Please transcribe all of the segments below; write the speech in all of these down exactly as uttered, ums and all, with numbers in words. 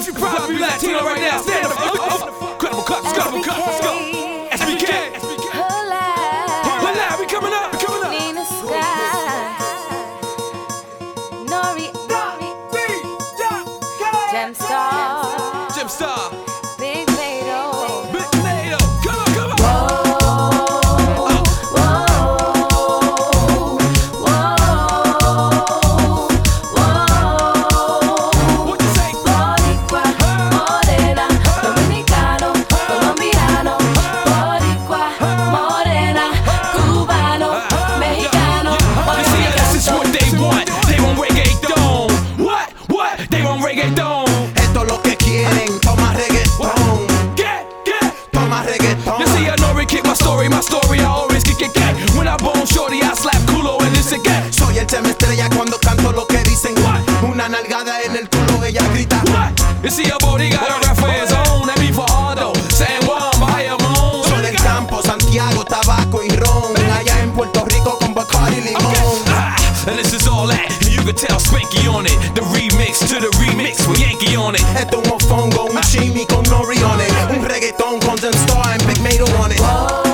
you proud to be Latino right now? Stand up. Incredible cuts, incredible cuts. Let's go. S B K. Hola, we coming up. We coming up. Nina Sky. Nori. Gemstar. Gemstar. Big Mato. Big Mato. Come on, come on. Whoa. Whoa. Whoa. Whoa. What you say? Boricua, morena, dominicano, colombiano. Boricua, morena, cubano, mexicano. You see, this is what they want. They want reggaeton. What? What? They want reggaeton. Esto es lo que quieren, toma reggaetón, Get, get. toma reggaetón. You see, I know kick my story, my story, I always kick it, get. When I bone shorty, I slap culo and this again. Soy el tema estrella cuando canto lo que dicen. What? Una nalgada en el culo, ella grita. What? You see, a body got a rap for his own. That be for Aldo, San Juan, Bayamon. Soy del campo, Santiago, tabaco y ron. Allá en Puerto Rico con Bacardi y limón. Okay. Ah, and this is all that. And you can tell Spanky on it. The remix to the remix with Yankee on it. Esto es un mofongo, un chimi con nori on it. Un reggaetón con Gemstar and Big Mato on it.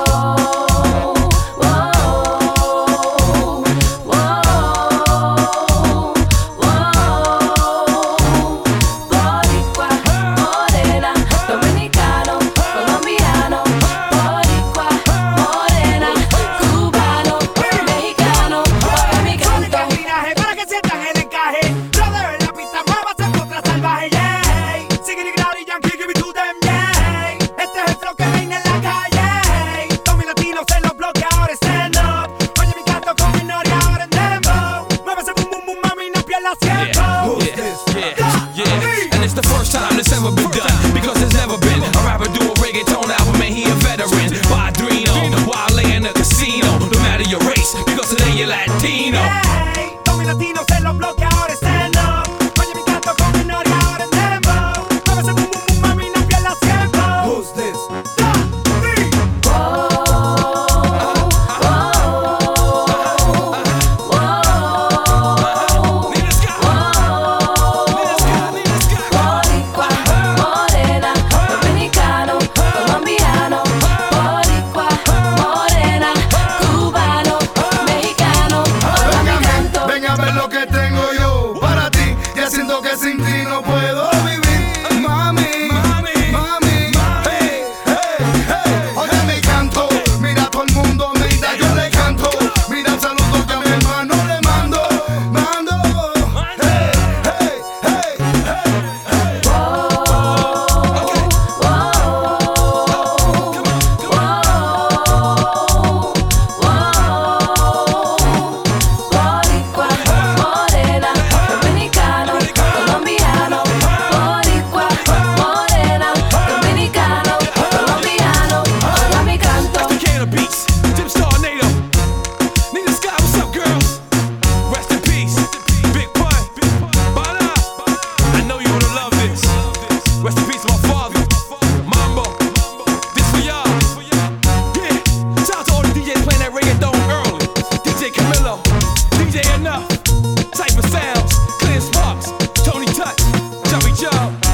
Boricua, morena, dominicano, colombiano. Boricua, morena, cubano, mexicano. Oiga mi canto. Para que sientan el encaje. Brother, la pista muévase contra salvaje, yeah. Sigue y Yankee, give it to them, yeah. Este es el flow que reina en la calle. Tommy Latino se lo bloquea, ahora stand up. Oye mi canto con mi nori, ahora en dembow. Muévese, boom, boom, boom, mami, no pierdas tiempo. Yeah, yeah, yeah. And it's the first time this ever been done. Because there's never been a rapper do a reggaeton album, and he a veteran. Padrino, while in a casino. No matter your race, because today you're Latino. Hey, Tommy Latino se lo bloquea, ahora stand up. Oye mi canto con mi nori, ahora en dembow. Muévese, boom, boom, boom, mami, no pierdas tiempo. Who's this? Nina Sky. Nina Sky, Nina Sky. Boricua, morena, dominicano, colombiano. Boricua, morena, cubano, mexicano. Oiga mi canto. Ven a ver lo que tengo yo para ti. Ya siento que sin ti no puedo vivir. Mami, Mami, mami, hey, hey, hey. Oye mi canto, mira todo el mundo, mira yo le canto. Mira el saludo que a mi hermano le mando, mando. Hey, hey, hey, hey, hey. Boricua, morena, dominicano, colombiano. Boricua, morena, dominicano, colombiano. Oiga mi canto. Decatur Beats, Gemstar, Nato. Nina Sky, what's up, girls? Rest in peace. Big Pun. Bada. I know you wanna love this. Rest in peace, my father. Mambo. This for y'all. Yeah. Shout out to all the D Js playing that reggaeton early. D J Camilo, D J Enough, Type of Sounds, Clear Sparks, Tony Touch, Joey Joe.